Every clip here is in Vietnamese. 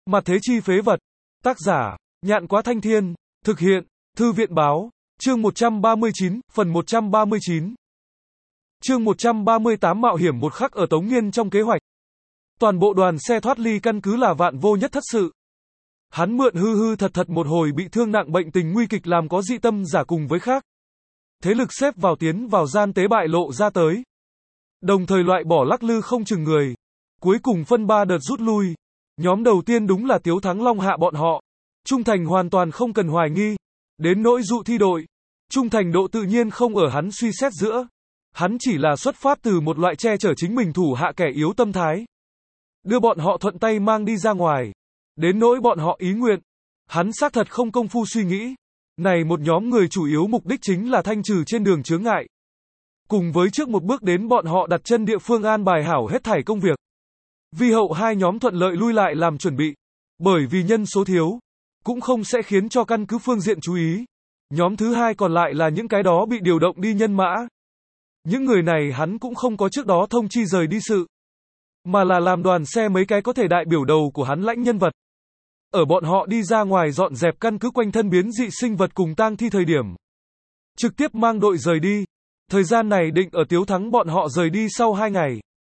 Mặt thế chi phế vật. Tác giả, Nhạn Quá Thanh Thiên. Thực hiện, Thư viện Báo. Chương 139, phần 139. Chương 138 mạo hiểm một khắc ở Tống Nghiên trong kế hoạch. Toàn bộ đoàn xe thoát ly căn cứ là vạn vô nhất thất sự. Hắn mượn hư hư thật thật một hồi bị thương nặng bệnh tình nguy kịch làm có dị tâm giả cùng với khác. Thế lực xếp vào tiến vào gian tế bại lộ ra tới. Đồng thời loại bỏ lắc lư không chừng người. Cuối cùng phân 3 đợt rút lui. Nhóm đầu tiên đúng là Tiếu Thắng Long hạ bọn họ. Trung thành hoàn toàn không cần hoài nghi. Đến nỗi dụ thi đội. Trung thành độ tự nhiên không ở hắn suy xét giữa. Hắn chỉ là xuất phát từ một loại che chở chính mình thủ hạ kẻ yếu tâm thái. Đưa bọn họ thuận tay mang đi ra ngoài. Đến nỗi bọn họ ý nguyện. Hắn xác thật không công phu suy nghĩ. Này một nhóm người chủ yếu mục đích chính là thanh trừ trên đường chướng ngại. Cùng với trước một bước đến bọn họ đặt chân địa phương an bài hảo hết thảy công việc. Vì hậu hai nhóm thuận lợi lui lại làm chuẩn bị. Bởi vì nhân số thiếu. Cũng không sẽ khiến cho căn cứ phương diện chú ý. Nhóm thứ hai còn lại là những cái đó bị điều động đi nhân mã. Những người này hắn cũng không có trước đó thông chi rời đi sự. Mà là làm đoàn xe mấy cái có thể đại biểu đầu của hắn lãnh nhân vật. Ở bọn họ đi ra ngoài dọn dẹp căn cứ quanh thân biến dị sinh vật cùng tang thi thời điểm. Trực tiếp mang đội rời đi. Thời gian này định ở Tiếu Thắng bọn họ rời đi sau 2 ngày.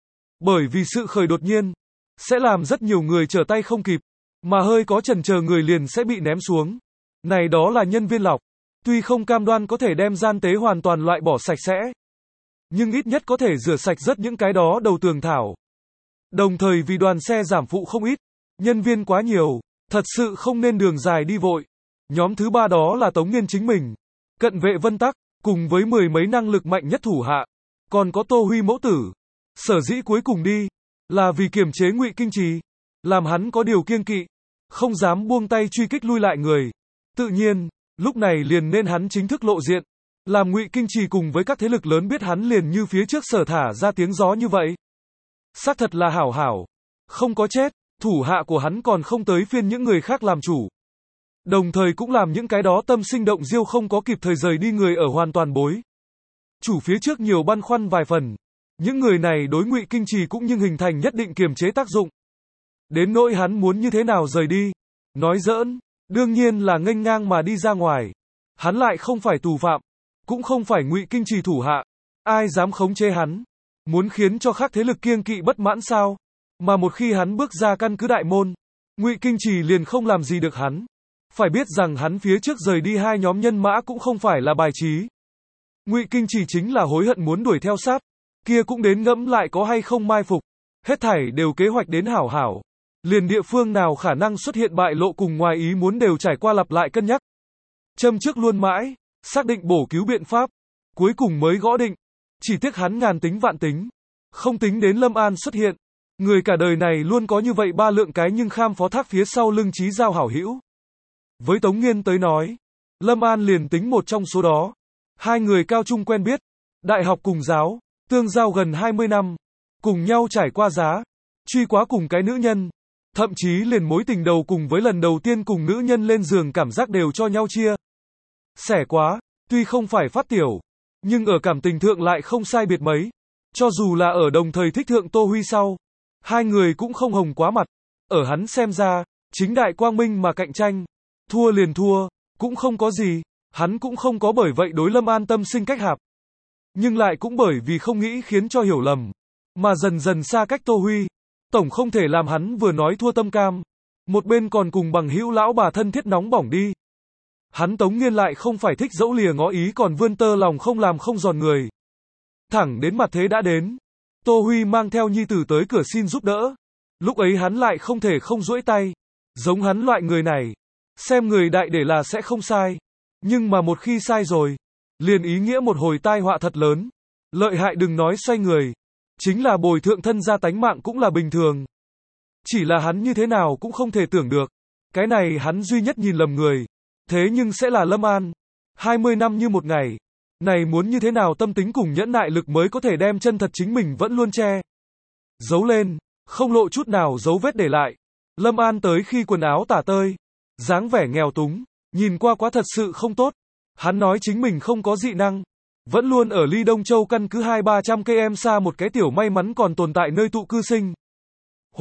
Bởi vì sự khởi đột nhiên. Sẽ làm rất nhiều người trở tay không kịp. Mà hơi có chần chờ người liền sẽ bị ném xuống. Này đó là nhân viên lọc. Tuy không cam đoan có thể đem gian tế hoàn toàn loại bỏ sạch sẽ. Nhưng ít nhất có thể rửa sạch rất những cái đó đầu tường thảo. Đồng thời vì đoàn xe giảm phụ không ít. Nhân viên quá nhiều. Thật sự không nên đường dài đi vội. Nhóm thứ 3 đó là Tống Nghiên chính mình. Cận vệ Vân Tắc. Cùng với 10 mấy năng lực mạnh nhất thủ hạ. Còn có Tô Huy mẫu tử. Sở dĩ cuối cùng đi. Là vì kiềm chế Ngụy Kinh Trì. Làm hắn có điều kiêng kỵ. Không dám buông tay truy kích lui lại người. Tự nhiên, lúc này liền nên hắn chính thức lộ diện. Làm Ngụy Kinh Trì cùng với các thế lực lớn biết hắn liền như phía trước sở thả ra tiếng gió như vậy. Xác thật là hảo hảo. Không có chết, thủ hạ của hắn còn không tới phiên những người khác làm chủ. Đồng thời cũng làm những cái đó tâm sinh động diêu không có kịp thời rời đi người ở hoàn toàn bối. Chủ phía trước nhiều băn khoăn vài phần. Những người này đối Ngụy Kinh Trì cũng nhưng hình thành nhất định kiềm chế tác dụng. Đến nỗi hắn muốn như thế nào rời đi. Nói giỡn, đương nhiên là nghênh ngang mà đi ra ngoài. Hắn lại không phải tù phạm. Cũng không phải Ngụy Kinh Trì thủ hạ. Ai dám khống chế hắn. Muốn khiến cho khác thế lực kiêng kỵ bất mãn sao. Mà một khi hắn bước ra căn cứ đại môn. Ngụy Kinh Trì liền không làm gì được hắn. Phải biết rằng hắn phía trước rời đi 2 nhóm nhân mã cũng không phải là bài trí. Ngụy Kinh Trì chính là hối hận muốn đuổi theo sát. Kia cũng đến ngẫm lại có hay không mai phục. Hết thảy đều kế hoạch đến hảo hảo. Liền địa phương nào khả năng xuất hiện bại lộ cùng ngoài ý muốn đều trải qua lặp lại cân nhắc. Châm trước luôn mãi, xác định bổ cứu biện pháp. Cuối cùng mới gõ định. Chỉ tiếc hắn ngàn tính vạn tính. Không tính đến Lâm An xuất hiện. Người cả đời này luôn có như vậy 3 lượng cái nhưng kham phó thác phía sau lưng chí giao hảo hữu. Với Tống Nghiên tới nói, Lâm An liền tính một trong số đó. 2 người cao trung quen biết, đại học cùng giáo, tương giao gần 20 năm, cùng nhau trải qua giá, truy quá cùng cái nữ nhân, thậm chí liền mối tình đầu cùng với lần đầu tiên cùng nữ nhân lên giường cảm giác đều cho nhau chia. Sẻ quá, tuy không phải phát tiểu, nhưng ở cảm tình thượng lại không sai biệt mấy, cho dù là ở đồng thời thích thượng Tô Huy sau, 2 người cũng không hồng quá mặt, ở hắn xem ra, chính đại quang minh mà cạnh tranh, thua liền thua, cũng không có gì, hắn cũng không có bởi vậy đối Lâm An tâm sinh cách hạp. Nhưng lại cũng bởi vì không nghĩ khiến cho hiểu lầm, mà dần dần xa cách Tô Huy, tổng không thể làm hắn vừa nói thua tâm cam, một bên còn cùng bằng hữu lão bà thân thiết nóng bỏng đi. Hắn Tống Nghiên lại không phải thích dẫu lìa ngó ý còn vươn tơ lòng không làm không giòn người. Thẳng đến mặt thế đã đến, Tô Huy mang theo nhi tử tới cửa xin giúp đỡ. Lúc ấy hắn lại không thể không duỗi tay. Giống hắn loại người này, xem người đại để là sẽ không sai. Nhưng mà một khi sai rồi, liền ý nghĩa một hồi tai họa thật lớn. Lợi hại đừng nói xoay người. Chính là bồi thượng thân gia tánh mạng cũng là bình thường. Chỉ là hắn như thế nào cũng không thể tưởng được. Cái này hắn duy nhất nhìn lầm người. Thế nhưng sẽ là Lâm An. 20 năm như một ngày. Này muốn như thế nào tâm tính cùng nhẫn nại lực mới có thể đem chân thật chính mình vẫn luôn che. Giấu lên, không lộ chút nào dấu vết để lại. Lâm An tới khi quần áo tả tơi. Dáng vẻ nghèo túng. Nhìn qua quá thật sự không tốt. Hắn nói chính mình không có dị năng. Vẫn luôn ở ly Đông Châu căn cứ 200-300 km xa một cái tiểu may mắn còn tồn tại nơi tụ cư sinh. Hoạt.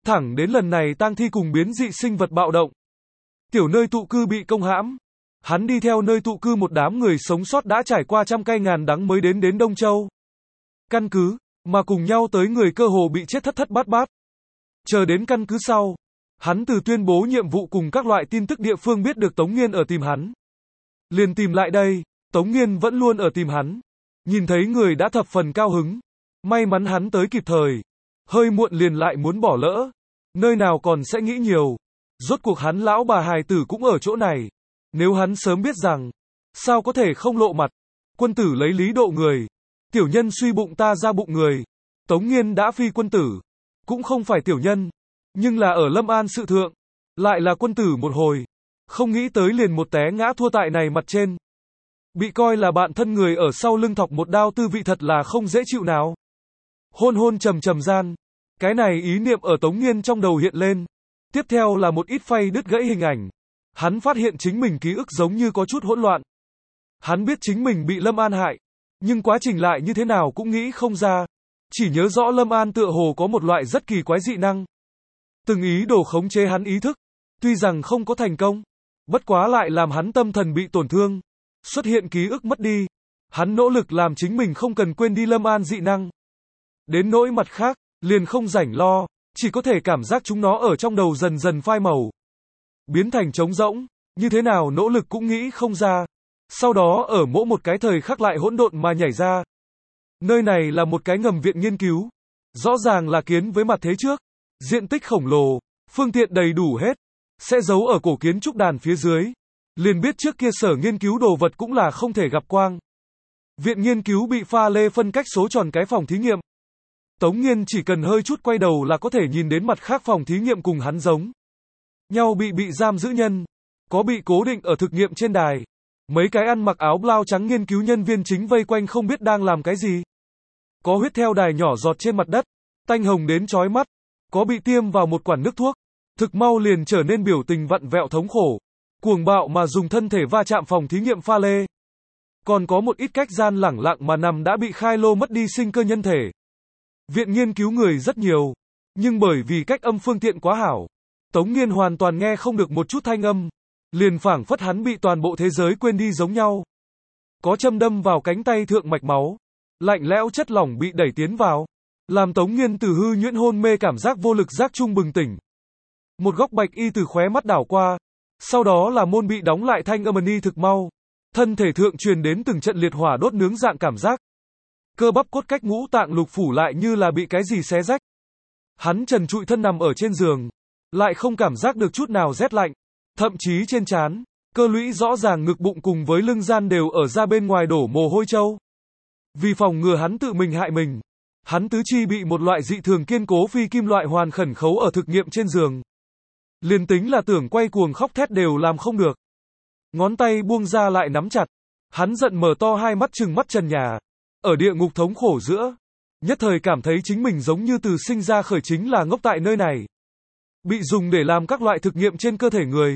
Thẳng đến lần này tang thi cùng biến dị sinh vật bạo động. Tiểu nơi tụ cư bị công hãm. Hắn đi theo nơi tụ cư một đám người sống sót đã trải qua trăm cay ngàn đắng mới đến Đông Châu. Căn cứ, mà cùng nhau tới người cơ hồ bị chết thất thất bát bát. Chờ đến căn cứ sau, hắn từ tuyên bố nhiệm vụ cùng các loại tin tức địa phương biết được Tống Nghiên ở tìm hắn. Liền tìm lại đây, Tống Nghiên vẫn luôn ở tìm hắn. Nhìn thấy người đã thập phần cao hứng. May mắn hắn tới kịp thời. Hơi muộn liền lại muốn bỏ lỡ. Nơi nào còn sẽ nghĩ nhiều. Rốt cuộc hắn lão bà hài tử cũng ở chỗ này. Nếu hắn sớm biết rằng, sao có thể không lộ mặt. Quân tử lấy lý độ người. Tiểu nhân suy bụng ta ra bụng người. Tống Nghiên đã phi quân tử. Cũng không phải tiểu nhân. Nhưng là ở Lâm An sự thượng. Lại là quân tử một hồi. Không nghĩ tới liền một té ngã thua tại này mặt trên. Bị coi là bạn thân người ở sau lưng thọc một đao tư vị thật là không dễ chịu nào. Hôn hôn trầm trầm gian. Cái này ý niệm ở Tống Nghiên trong đầu hiện lên. Tiếp theo là một ít phay đứt gãy hình ảnh. Hắn phát hiện chính mình ký ức giống như có chút hỗn loạn. Hắn biết chính mình bị Lâm An hại. Nhưng quá trình lại như thế nào cũng nghĩ không ra. Chỉ nhớ rõ Lâm An tựa hồ có một loại rất kỳ quái dị năng. Từng ý đồ khống chế hắn ý thức. Tuy rằng không có thành công. Bất quá lại làm hắn tâm thần bị tổn thương. Xuất hiện ký ức mất đi. Hắn nỗ lực làm chính mình không cần quên đi Lâm An dị năng. Đến nỗi mặt khác, liền không rảnh lo. Chỉ có thể cảm giác chúng nó ở trong đầu dần dần phai màu. Biến thành trống rỗng. Như thế nào nỗ lực cũng nghĩ không ra. Sau đó ở mỗi một cái thời khắc lại hỗn độn mà nhảy ra. Nơi này là một cái ngầm viện nghiên cứu. Rõ ràng là kiến với mặt thế trước. Diện tích khổng lồ. Phương tiện đầy đủ hết. Sẽ giấu ở cổ kiến trúc đàn phía dưới. Liền biết trước kia sở nghiên cứu đồ vật cũng là không thể gặp quang. Viện nghiên cứu bị pha lê phân cách số tròn cái phòng thí nghiệm. Tống Nghiên chỉ cần hơi chút quay đầu là có thể nhìn đến mặt khác phòng thí nghiệm cùng hắn giống nhau bị giam giữ nhân. Có bị cố định ở thực nghiệm trên đài. Mấy cái ăn mặc áo blau trắng nghiên cứu nhân viên chính vây quanh không biết đang làm cái gì. Có huyết theo đài nhỏ giọt trên mặt đất. Tanh hồng đến chói mắt. Có bị tiêm vào một quản nước thuốc. Thực mau liền trở nên biểu tình vặn vẹo thống khổ. Cuồng bạo mà dùng thân thể va chạm phòng thí nghiệm pha lê. Còn có một ít cách gian lẳng lặng mà nằm đã bị khai lô mất đi sinh cơ nhân thể. Viện nghiên cứu người rất nhiều. Nhưng bởi vì cách âm phương tiện quá hảo. Tống Nghiên hoàn toàn nghe không được một chút thanh âm. Liền phảng phất hắn bị toàn bộ thế giới quên đi giống nhau. Có châm đâm vào cánh tay thượng mạch máu. Lạnh lẽo chất lỏng bị đẩy tiến vào. Làm Tống Nghiên từ hư nhuyễn hôn mê cảm giác vô lực giác trung bừng tỉnh. Một góc bạch y từ khóe mắt đảo qua. Sau đó là môn bị đóng lại thanh âm y thực mau. Thân thể thượng truyền đến từng trận liệt hỏa đốt nướng dạng cảm giác. Cơ bắp cốt cách ngũ tạng lục phủ lại như là bị cái gì xé rách. Hắn trần trụi thân nằm ở trên giường. Lại không cảm giác được chút nào rét lạnh. Thậm chí trên trán, cơ lũy rõ ràng ngực bụng cùng với lưng gian đều ở ra bên ngoài đổ mồ hôi trâu. Vì phòng ngừa hắn tự mình hại mình. Hắn tứ chi bị một loại dị thường kiên cố phi kim loại hoàn khẩn khấu ở thực nghiệm trên giường. Liền tính là tưởng quay cuồng khóc thét đều làm không được. Ngón tay buông ra lại nắm chặt. Hắn giận mở to hai mắt trừng mắt trần nhà. Ở địa ngục thống khổ giữa. Nhất thời cảm thấy chính mình giống như từ sinh ra khởi chính là ngốc tại nơi này. Bị dùng để làm các loại thực nghiệm trên cơ thể người.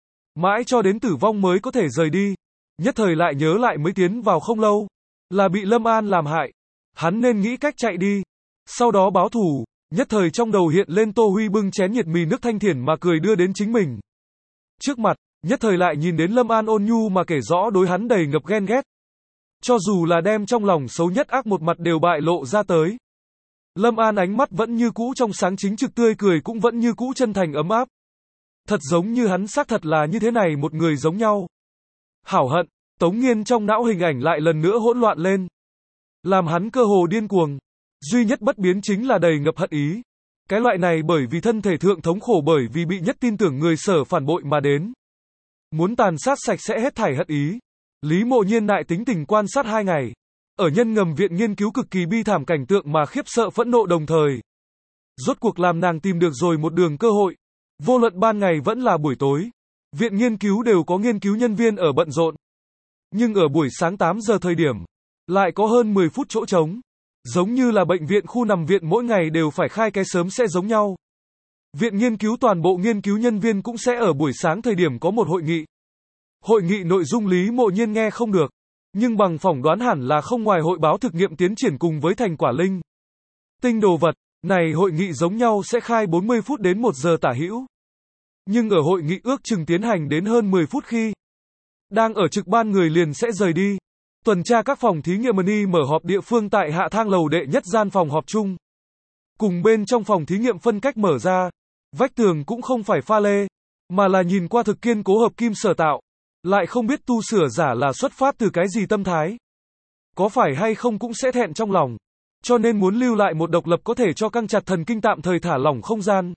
Mãi cho đến tử vong mới có thể rời đi. Nhất thời lại nhớ lại mới tiến vào không lâu. Là bị Lâm An làm hại. Hắn nên nghĩ cách chạy đi. Sau đó báo thù. Nhất thời trong đầu hiện lên Tô Huy bưng chén nhiệt mì nước thanh thiển mà cười đưa đến chính mình. Trước mặt, nhất thời lại nhìn đến Lâm An ôn nhu mà kể rõ đối hắn đầy ngập ghen ghét. Cho dù là đem trong lòng xấu nhất ác một mặt đều bại lộ ra tới. Lâm An ánh mắt vẫn như cũ trong sáng chính trực tươi cười cũng vẫn như cũ chân thành ấm áp. Thật giống như hắn xác thật là như thế này một người giống nhau. Hảo hận, Tống Nghiên trong não hình ảnh lại lần nữa hỗn loạn lên. Làm hắn cơ hồ điên cuồng. Duy nhất bất biến chính là đầy ngập hận ý. Cái loại này bởi vì thân thể thượng thống khổ bởi vì bị nhất tin tưởng người sở phản bội mà đến. Muốn tàn sát sạch sẽ hết thảy hận ý. Lý Mộ Nhiên nại tính tình quan sát 2 ngày. Ở nhân ngầm viện nghiên cứu cực kỳ bi thảm cảnh tượng mà khiếp sợ phẫn nộ đồng thời. Rốt cuộc làm nàng tìm được rồi một đường cơ hội. Vô luận ban ngày vẫn là buổi tối. Viện nghiên cứu đều có nghiên cứu nhân viên ở bận rộn. Nhưng ở buổi sáng 8 giờ thời điểm, lại có hơn 10 phút chỗ trống. Giống như là bệnh viện khu nằm viện mỗi ngày đều phải khai cái sớm sẽ giống nhau. Viện nghiên cứu toàn bộ nghiên cứu nhân viên cũng sẽ ở buổi sáng thời điểm có một hội nghị. Hội nghị nội dung Lý Mộ Nhiên nghe không được. Nhưng bằng phỏng đoán hẳn là không ngoài hội báo thực nghiệm tiến triển cùng với thành quả linh tinh đồ vật. Này hội nghị giống nhau sẽ khai 40 phút đến 1 giờ tả hữu. Nhưng ở hội nghị ước chừng tiến hành đến hơn 10 phút khi đang ở trực ban người liền sẽ rời đi. Tuần tra các phòng thí nghiệm mini mở họp địa phương tại hạ thang lầu đệ nhất gian phòng họp chung. Cùng bên trong phòng thí nghiệm phân cách mở ra. Vách tường cũng không phải pha lê, mà là nhìn qua thực kiên cố hợp kim sở tạo. Lại không biết tu sửa giả là xuất phát từ cái gì tâm thái. Có phải hay không cũng sẽ thẹn trong lòng. Cho nên muốn lưu lại một độc lập có thể cho căng chặt thần kinh tạm thời thả lỏng không gian.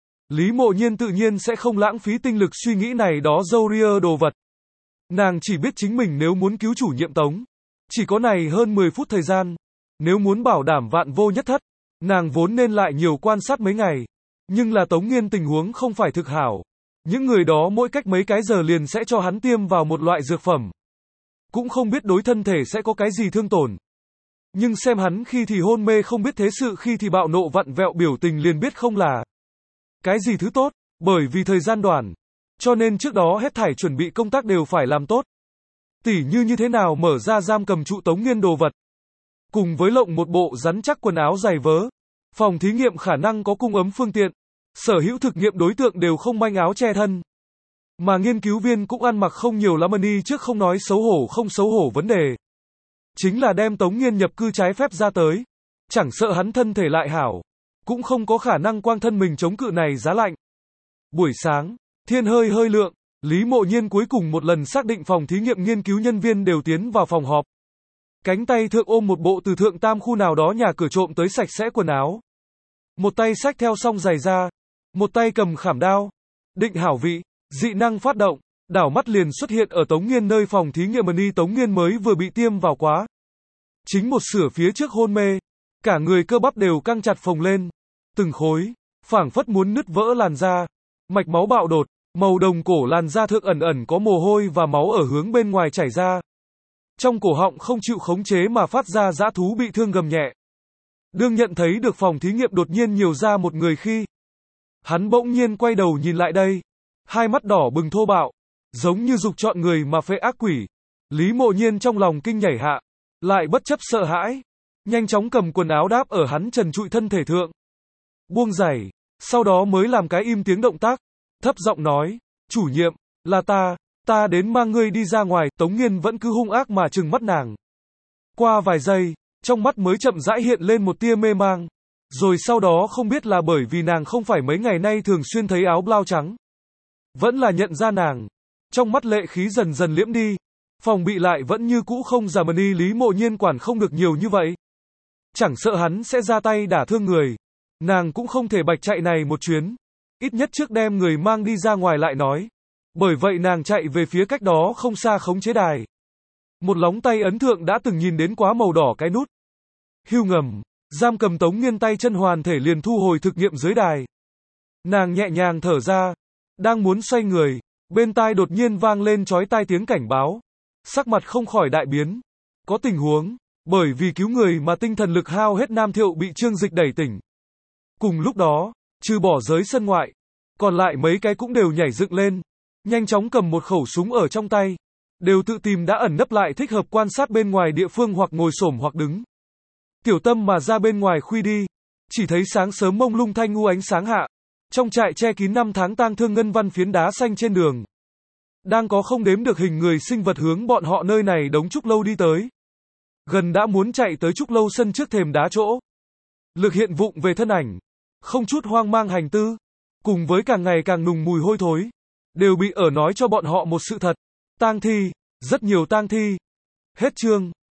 Lý Mộ Nhiên tự nhiên sẽ không lãng phí tinh lực suy nghĩ này đó dâu ria đồ vật. Nàng chỉ biết chính mình nếu muốn cứu chủ nhiệm Tống, chỉ có này hơn 10 phút thời gian. Nếu muốn bảo đảm vạn vô nhất thất, nàng vốn nên lại nhiều quan sát mấy ngày. Nhưng là Tống Nghiên tình huống không phải thực hảo. Những người đó mỗi cách mấy cái giờ liền sẽ cho hắn tiêm vào một loại dược phẩm. Cũng không biết đối thân thể sẽ có cái gì thương tổn. Nhưng xem hắn khi thì hôn mê không biết thế sự khi thì bạo nộ vặn vẹo biểu tình liền biết không là cái gì thứ tốt, bởi vì thời gian đoạn. Cho nên trước đó hết thảy chuẩn bị công tác đều phải làm tốt. Tỉ như thế nào mở ra giam cầm trụ Tống Nghiên đồ vật. Cùng với lộng một bộ rắn chắc quần áo dày vớ. Phòng thí nghiệm khả năng có cung ấm phương tiện. Sở hữu thực nghiệm đối tượng đều không manh áo che thân. Mà nghiên cứu viên cũng ăn mặc không nhiều lắm đi trước không nói xấu hổ không xấu hổ vấn đề. Chính là đem Tống Nghiên nhập cư trái phép ra tới. Chẳng sợ hắn thân thể lại hảo. Cũng không có khả năng quang thân mình chống cự này giá lạnh. Buổi sáng, thiên hơi lượng, Lý Mộ Nhiên cuối cùng một lần xác định phòng thí nghiệm nghiên cứu nhân viên đều tiến vào phòng họp. Cánh tay thượng ôm một bộ từ thượng tam khu nào đó nhà cửa trộm tới sạch sẽ quần áo. Một tay xách theo song giày ra. Một tay cầm khảm đao. Định hảo vị, dị năng phát động. Đảo mắt liền xuất hiện ở Tống Nghiên nơi phòng thí nghiệm mini Tống Nghiên mới vừa bị tiêm vào quá. Chính một sửa phía trước hôn mê. Cả người cơ bắp đều căng chặt phồng lên. Từng khối, phảng phất muốn nứt vỡ làn da. Mạch máu bạo đột, màu đồng cổ làn da thượng ẩn có mồ hôi và máu ở hướng bên ngoài chảy ra. Trong cổ họng không chịu khống chế mà phát ra dã thú bị thương gầm nhẹ. Đương nhận thấy được phòng thí nghiệm đột nhiên nhiều ra một người khi hắn bỗng nhiên quay đầu nhìn lại đây. Hai mắt đỏ bừng thô bạo. Giống như dục chọn người mà phệ ác quỷ. Lý Mộ Nhiên trong lòng kinh nhảy hạ. Lại bất chấp sợ hãi. Nhanh chóng cầm quần áo đáp ở hắn trần trụi thân thể thượng. Buông giày. Sau đó mới làm cái im tiếng động tác. Thấp giọng nói. Chủ nhiệm, là ta đến mang ngươi đi ra ngoài. Tống Nghiên vẫn cứ hung ác mà trừng mắt nàng. Qua vài giây, trong mắt mới chậm rãi hiện lên một tia mê mang. Rồi sau đó không biết là bởi vì nàng không phải mấy ngày nay thường xuyên thấy áo blau trắng. Vẫn là nhận ra nàng. Trong mắt lệ khí dần dần liễm đi. Phòng bị lại vẫn như cũ không giả mần đi. Lý Mộ Nhiên quản không được nhiều như vậy. Chẳng sợ hắn sẽ ra tay đả thương người. Nàng cũng không thể bạch chạy này một chuyến. Ít nhất trước đem người mang đi ra ngoài lại nói. Bởi vậy nàng chạy về phía cách đó không xa khống chế đài. Một lóng tay ấn thượng đã từng nhìn đến quá màu đỏ cái nút. Hưu ngầm, giam cầm Tống Nghiên tay chân hoàn thể liền thu hồi thực nghiệm dưới đài. Nàng nhẹ nhàng thở ra. Đang muốn xoay người. Bên tai đột nhiên vang lên chói tai tiếng cảnh báo. Sắc mặt không khỏi đại biến. Có tình huống. Bởi vì cứu người mà tinh thần lực hao hết Nam Thiệu bị Trương Dịch đẩy tỉnh. Cùng lúc đó, trừ bỏ giới sân ngoại, còn lại mấy cái cũng đều nhảy dựng lên. Nhanh chóng cầm một khẩu súng ở trong tay. Đều tự tìm đã ẩn nấp lại thích hợp quan sát bên ngoài địa phương hoặc ngồi xổm hoặc đứng. Tiểu Tâm mà ra bên ngoài khuy đi. Chỉ thấy sáng sớm mông lung thanh u ánh sáng hạ. Trong trại che kín 5 tháng tang thương ngân văn phiến đá xanh trên đường. Đang có không đếm được hình người sinh vật hướng bọn họ nơi này đống trúc lâu đi tới. Gần đã muốn chạy tới trúc lâu sân trước thềm đá chỗ. Lực hiện vụng về thân ảnh. Không chút hoang mang hành tư. Cùng với càng ngày càng nùng mùi hôi thối. Đều bị ở nói cho bọn họ một sự thật. Tang thi. Rất nhiều tang thi. Hết chương.